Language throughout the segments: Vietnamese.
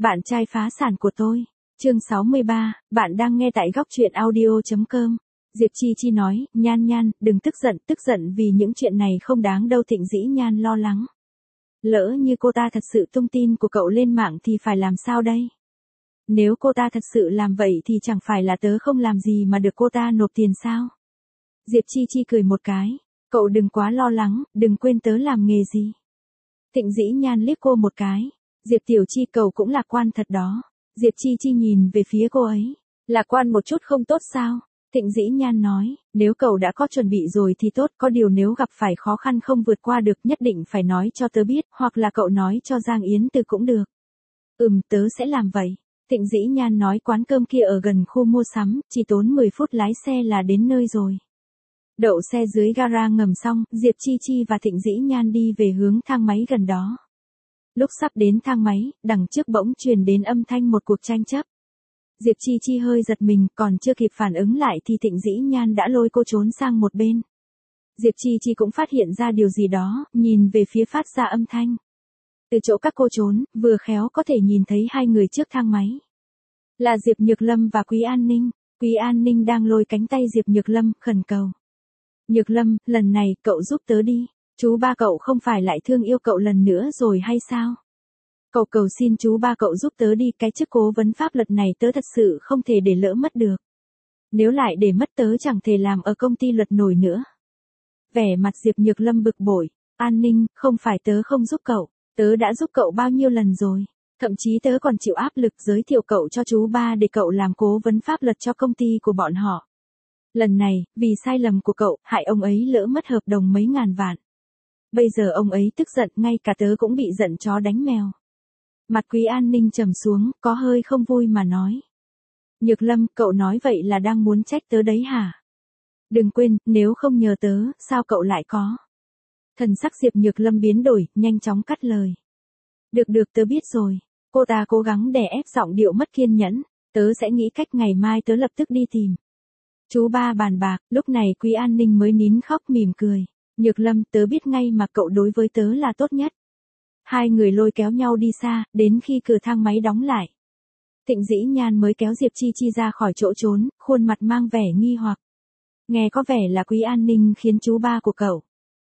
Bạn trai phá sản của tôi. Chương 63, bạn đang nghe tại góc truyện audio.com. Diệp Chi Chi nói, Nhan Nhan, đừng tức giận vì những chuyện này không đáng đâu. Thịnh Dĩ Nhan lo lắng. Lỡ như cô ta thật sự tung tin của cậu lên mạng thì phải làm sao đây? Nếu cô ta thật sự làm vậy thì chẳng phải là tớ không làm gì mà được cô ta nộp tiền sao? Diệp Chi Chi cười một cái, cậu đừng quá lo lắng, đừng quên tớ làm nghề gì. Thịnh Dĩ Nhan liếc cô một cái, Diệp Tiểu Chi cậu cũng lạc quan thật đó. Diệp Chi Chi nhìn về phía cô ấy, lạc quan một chút không tốt sao? Thịnh Dĩ Nhan nói, nếu cậu đã có chuẩn bị rồi thì tốt, có điều nếu gặp phải khó khăn không vượt qua được nhất định phải nói cho tớ biết, hoặc là cậu nói cho Giang Yến Từ cũng được. Tớ sẽ làm vậy. Thịnh Dĩ Nhan nói quán cơm kia ở gần khu mua sắm, chỉ tốn 10 phút lái xe là đến nơi rồi. Đậu xe dưới gara ngầm xong, Diệp Chi Chi và Thịnh Dĩ Nhan đi về hướng thang máy gần đó. Lúc sắp đến thang máy, đằng trước bỗng truyền đến âm thanh một cuộc tranh chấp. Diệp Chi Chi hơi giật mình, còn chưa kịp phản ứng lại thì Thịnh Dĩ Nhan đã lôi cô trốn sang một bên. Diệp Chi Chi cũng phát hiện ra điều gì đó, nhìn về phía phát ra âm thanh. Từ chỗ các cô trốn, vừa khéo có thể nhìn thấy hai người trước thang máy. Là Diệp Nhược Lâm và Quý An Ninh. Quý An Ninh đang lôi cánh tay Diệp Nhược Lâm, khẩn cầu. Nhược Lâm, lần này cậu giúp tớ đi. Chú ba cậu không phải lại thương yêu cậu lần nữa rồi hay sao? Cậu cầu xin chú ba cậu giúp tớ đi, cái chức cố vấn pháp luật này tớ thật sự không thể để lỡ mất được. Nếu lại để mất tớ chẳng thể làm ở công ty luật nổi nữa. Vẻ mặt Diệp Nhược Lâm bực bội. An Ninh, không phải tớ không giúp cậu. Tớ đã giúp cậu bao nhiêu lần rồi. Thậm chí tớ còn chịu áp lực giới thiệu cậu cho chú ba để cậu làm cố vấn pháp luật cho công ty của bọn họ. Lần này, vì sai lầm của cậu, hại ông ấy lỡ mất hợp đồng mấy ngàn vạn. Bây giờ ông ấy tức giận, ngay cả tớ cũng bị giận chó đánh mèo. Mặt Quý An Ninh trầm xuống, có hơi không vui mà nói. Nhược Lâm, cậu nói vậy là đang muốn trách tớ đấy hả? Đừng quên, nếu không nhờ tớ, sao cậu lại có? Thần sắc Diệp Nhược Lâm biến đổi, nhanh chóng cắt lời. Được tớ biết rồi. Cô ta cố gắng đè ép giọng điệu mất kiên nhẫn. Tớ sẽ nghĩ cách ngày mai tớ lập tức đi tìm. Chú ba bàn bạc, lúc này Quý An Ninh mới nín khóc mỉm cười. Nhược Lâm, tớ biết ngay mà cậu đối với tớ là tốt nhất. Hai người lôi kéo nhau đi xa, đến khi cửa thang máy đóng lại. Thịnh Dĩ Nhan mới kéo Diệp Chi Chi ra khỏi chỗ trốn, khuôn mặt mang vẻ nghi hoặc. Nghe có vẻ là Quý An Ninh khiến chú ba của cậu.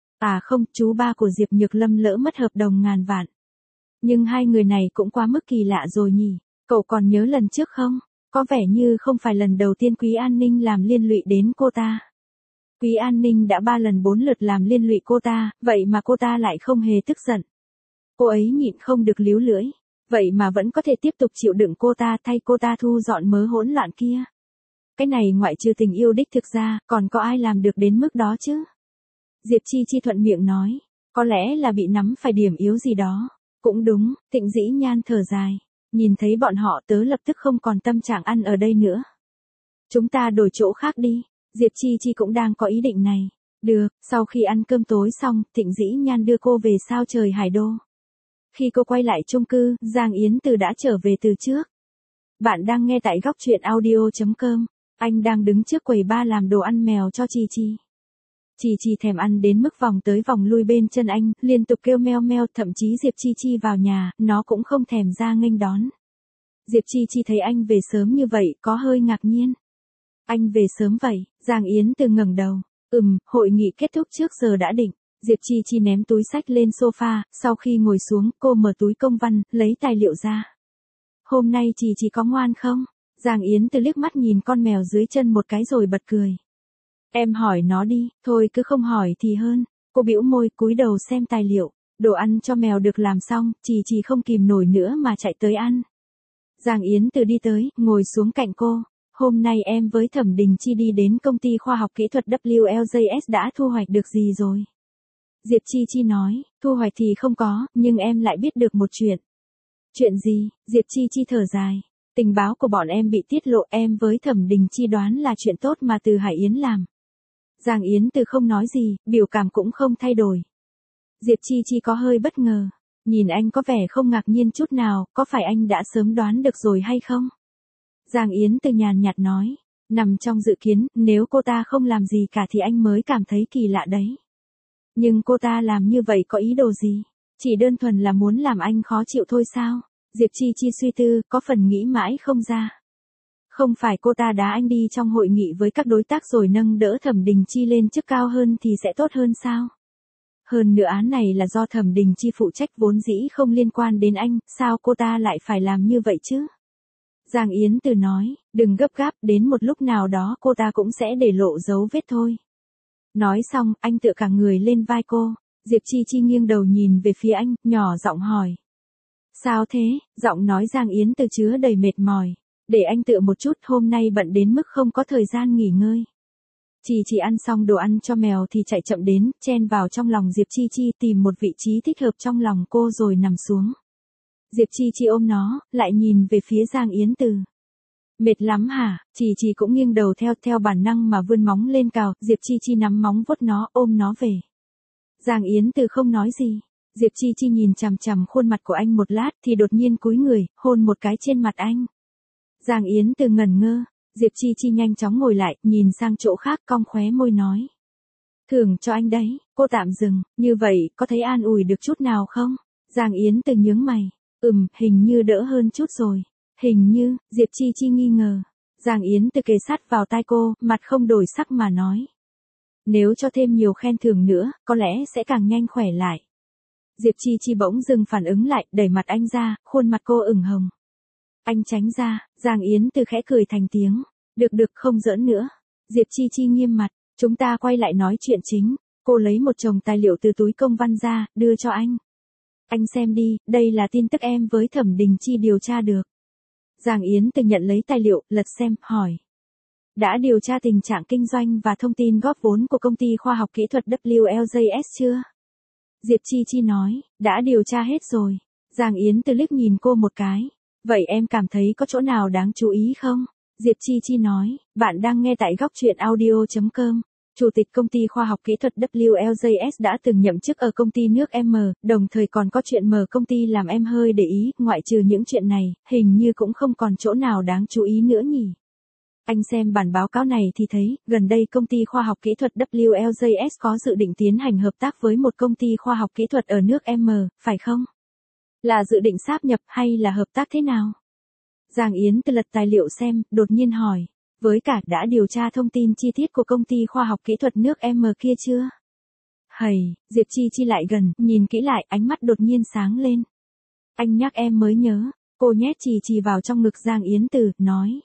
À không, chú ba của Diệp Nhược Lâm lỡ mất hợp đồng ngàn vạn. Nhưng hai người này cũng quá mức kỳ lạ rồi nhỉ, cậu còn nhớ lần trước không? Có vẻ như không phải lần đầu tiên Quý An Ninh làm liên lụy đến cô ta. Quý An Ninh đã 3 lần 4 lượt làm liên lụy cô ta, vậy mà cô ta lại không hề tức giận. Cô ấy nhịn không được líu lưỡi, vậy mà vẫn có thể tiếp tục chịu đựng cô ta thay cô ta thu dọn mớ hỗn loạn kia. Cái này ngoại trừ tình yêu đích thực ra, còn có ai làm được đến mức đó chứ? Diệp Chi Chi thuận miệng nói, có lẽ là bị nắm phải điểm yếu gì đó. Cũng đúng, Thịnh Dĩ Nhan thở dài. Nhìn thấy bọn họ tớ lập tức không còn tâm trạng ăn ở đây nữa. Chúng ta đổi chỗ khác đi. Diệp Chi Chi cũng đang có ý định này. Được, sau khi ăn cơm tối xong, Thịnh Dĩ Nhan đưa cô về sao trời Hải Đô. Khi cô quay lại chung cư, Giang Yến Từ đã trở về từ trước. Bạn đang nghe tại góc truyện audio.com. Anh đang đứng trước quầy bar làm đồ ăn mèo cho Chi Chi. Chi Chi thèm ăn đến mức vòng tới vòng lui bên chân anh, liên tục kêu meo meo, thậm chí Diệp Chi Chi vào nhà, nó cũng không thèm ra nghênh đón. Diệp Chi Chi thấy anh về sớm như vậy, có hơi ngạc nhiên. Anh về sớm vậy, Giang Yến Từ ngẩng đầu. Hội nghị kết thúc trước giờ đã định. Diệp Chi Chi ném túi xách lên sofa, sau khi ngồi xuống, cô mở túi công văn, lấy tài liệu ra. Hôm nay Chi Chi có ngoan không? Giang Yến Từ liếc mắt nhìn con mèo dưới chân một cái rồi bật cười. Em hỏi nó đi, thôi cứ không hỏi thì hơn. Cô bĩu môi, cúi đầu xem tài liệu. Đồ ăn cho mèo được làm xong, Chi Chi không kìm nổi nữa mà chạy tới ăn. Giang Yến Từ đi tới, ngồi xuống cạnh cô. Hôm nay em với Thẩm Đình Chi đi đến công ty khoa học kỹ thuật WLJS đã thu hoạch được gì rồi? Diệp Chi Chi nói, thu hoạch thì không có, nhưng em lại biết được một chuyện. Chuyện gì? Diệp Chi Chi thở dài. Tình báo của bọn em bị tiết lộ, em với Thẩm Đình Chi đoán là chuyện tốt mà Từ Hải Yến làm. Giang Yến Từ không nói gì, biểu cảm cũng không thay đổi. Diệp Chi Chi có hơi bất ngờ. Nhìn anh có vẻ không ngạc nhiên chút nào, có phải anh đã sớm đoán được rồi hay không? Giang Yến Từ nhàn nhạt nói, nằm trong dự kiến, nếu cô ta không làm gì cả thì anh mới cảm thấy kỳ lạ đấy. Nhưng cô ta làm như vậy có ý đồ gì? Chỉ đơn thuần là muốn làm anh khó chịu thôi sao? Diệp Chi Chi suy tư, có phần nghĩ mãi không ra. Không phải cô ta đá anh đi trong hội nghị với các đối tác rồi nâng đỡ Thẩm Đình Chi lên chức cao hơn thì sẽ tốt hơn sao? Hơn nữa án này là do Thẩm Đình Chi phụ trách vốn dĩ không liên quan đến anh, sao cô ta lại phải làm như vậy chứ? Giang Yến Từ nói, đừng gấp gáp, đến một lúc nào đó cô ta cũng sẽ để lộ dấu vết thôi. Nói xong, anh tựa cả người lên vai cô. Diệp Chi Chi nghiêng đầu nhìn về phía anh, nhỏ giọng hỏi. Sao thế? Giọng nói Giang Yến Từ chứa đầy mệt mỏi. Để anh tựa một chút, hôm nay bận đến mức không có thời gian nghỉ ngơi. Chỉ ăn xong đồ ăn cho mèo thì chạy chậm đến, chen vào trong lòng Diệp Chi Chi, tìm một vị trí thích hợp trong lòng cô rồi nằm xuống. Diệp Chi Chi ôm nó, lại nhìn về phía Giang Yến Từ. Mệt lắm hả? Chỉ cũng nghiêng đầu theo bản năng mà vươn móng lên cào, Diệp Chi Chi nắm móng vuốt nó, ôm nó về. Giang Yến Từ không nói gì. Diệp Chi Chi nhìn chằm chằm khuôn mặt của anh một lát thì đột nhiên cúi người, hôn một cái trên mặt anh. Giang Yến Từ ngẩn ngơ, Diệp Chi Chi nhanh chóng ngồi lại, nhìn sang chỗ khác, cong khóe môi nói. Thưởng cho anh đấy. Cô tạm dừng, như vậy, có thấy an ủi được chút nào không? Giang Yến Từ nhướng mày. Hình như đỡ hơn chút rồi. Hình như, Diệp Chi Chi nghi ngờ. Giang Yến Từ kề sát vào tai cô, mặt không đổi sắc mà nói. Nếu cho thêm nhiều khen thưởng nữa, có lẽ sẽ càng nhanh khỏe lại. Diệp Chi Chi bỗng dừng phản ứng lại, đẩy mặt anh ra, khuôn mặt cô ửng hồng. Anh tránh ra, Giang Yến Từ khẽ cười thành tiếng. Được không giỡn nữa. Diệp Chi Chi nghiêm mặt, chúng ta quay lại nói chuyện chính. Cô lấy một chồng tài liệu từ túi công văn ra, đưa cho anh. Anh xem đi, đây là tin tức em với Thẩm Đình Chi điều tra được. Giang Yến Từ nhận lấy tài liệu, lật xem, hỏi. Đã điều tra tình trạng kinh doanh và thông tin góp vốn của công ty khoa học kỹ thuật WLJS chưa? Diệp Chi Chi nói, đã điều tra hết rồi. Giang Yến Từ liếc nhìn cô một cái. Vậy em cảm thấy có chỗ nào đáng chú ý không? Diệp Chi Chi nói, bạn đang nghe tại góc truyện audio.com. Chủ tịch công ty khoa học kỹ thuật WLJS đã từng nhậm chức ở công ty nước M, đồng thời còn có chuyện mở công ty làm em hơi để ý, ngoại trừ những chuyện này, hình như cũng không còn chỗ nào đáng chú ý nữa nhỉ. Anh xem bản báo cáo này thì thấy, gần đây công ty khoa học kỹ thuật WLJS có dự định tiến hành hợp tác với một công ty khoa học kỹ thuật ở nước M, phải không? Là dự định sáp nhập hay là hợp tác thế nào? Giang Yến Từ lật tài liệu xem, đột nhiên hỏi. Với cả đã điều tra thông tin chi tiết của công ty khoa học kỹ thuật nước M kia chưa? Hầy, Diệp Chi Chi lại gần, nhìn kỹ lại, ánh mắt đột nhiên sáng lên. Anh nhắc em mới nhớ, cô nhét chỉ vào trong ngực Giang Yến Từ, nói.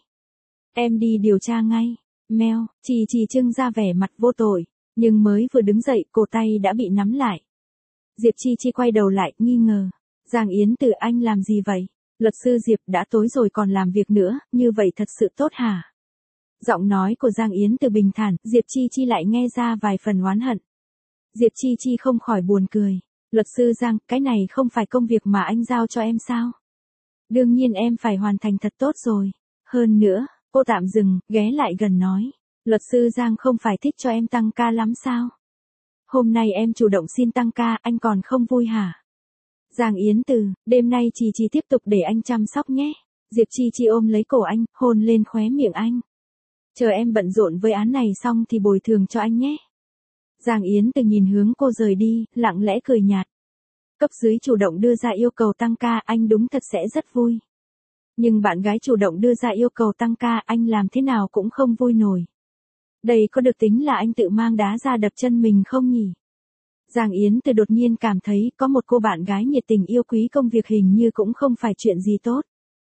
Em đi điều tra ngay. Meo, chỉ trưng ra vẻ mặt vô tội, nhưng mới vừa đứng dậy, cổ tay đã bị nắm lại. Diệp Chi Chi quay đầu lại, nghi ngờ. Giang Yến Từ, anh làm gì vậy? Luật sư Diệp, đã tối rồi còn làm việc nữa, như vậy thật sự tốt hả? Giọng nói của Giang Yến Từ bình thản, Diệp Chi Chi lại nghe ra vài phần oán hận. Diệp Chi Chi không khỏi buồn cười. Luật sư Giang, cái này không phải công việc mà anh giao cho em sao? Đương nhiên em phải hoàn thành thật tốt rồi. Hơn nữa, cô tạm dừng, ghé lại gần nói. Luật sư Giang không phải thích cho em tăng ca lắm sao? Hôm nay em chủ động xin tăng ca, anh còn không vui hả? Giang Yến Từ, đêm nay chỉ tiếp tục để anh chăm sóc nhé. Diệp Chi Chi ôm lấy cổ anh, hôn lên khóe miệng anh. Chờ em bận rộn với án này xong thì bồi thường cho anh nhé. Giang Yến Từ nhìn hướng cô rời đi, lặng lẽ cười nhạt. Cấp dưới chủ động đưa ra yêu cầu tăng ca, anh đúng thật sẽ rất vui. Nhưng bạn gái chủ động đưa ra yêu cầu tăng ca, anh làm thế nào cũng không vui nổi. Đây có được tính là anh tự mang đá ra đập chân mình không nhỉ? Giang Yến Từ đột nhiên cảm thấy có một cô bạn gái nhiệt tình yêu quý công việc hình như cũng không phải chuyện gì tốt.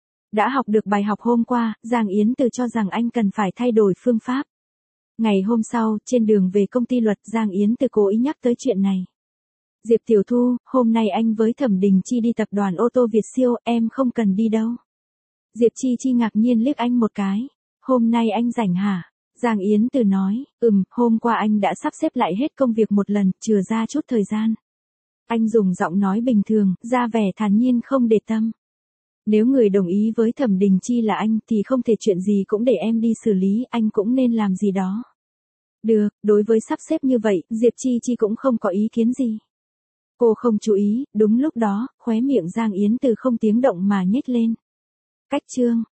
Đã học được bài học hôm qua, Giang Yến Từ cho rằng anh cần phải thay đổi phương pháp. Ngày hôm sau, trên đường về công ty luật, Giang Yến Từ cố ý nhắc tới chuyện này. Diệp Tiểu Thu, hôm nay anh với Thẩm Đình Chi đi tập đoàn ô tô Việt Siêu, em không cần đi đâu. Diệp Chi Chi ngạc nhiên liếc anh một cái. Hôm nay anh rảnh hả? Giang Yến Từ nói, hôm qua anh đã sắp xếp lại hết công việc một lần, chừa ra chút thời gian. Anh dùng giọng nói bình thường, ra vẻ thản nhiên không để tâm. Nếu người đồng ý với Thẩm Đình Chi là anh thì không thể chuyện gì cũng để em đi xử lý, anh cũng nên làm gì đó. Được, đối với sắp xếp như vậy, Diệp Chi Chi cũng không có ý kiến gì. Cô không chú ý, đúng lúc đó, khóe miệng Giang Yến Từ không tiếng động mà nhếch lên. Cách chương.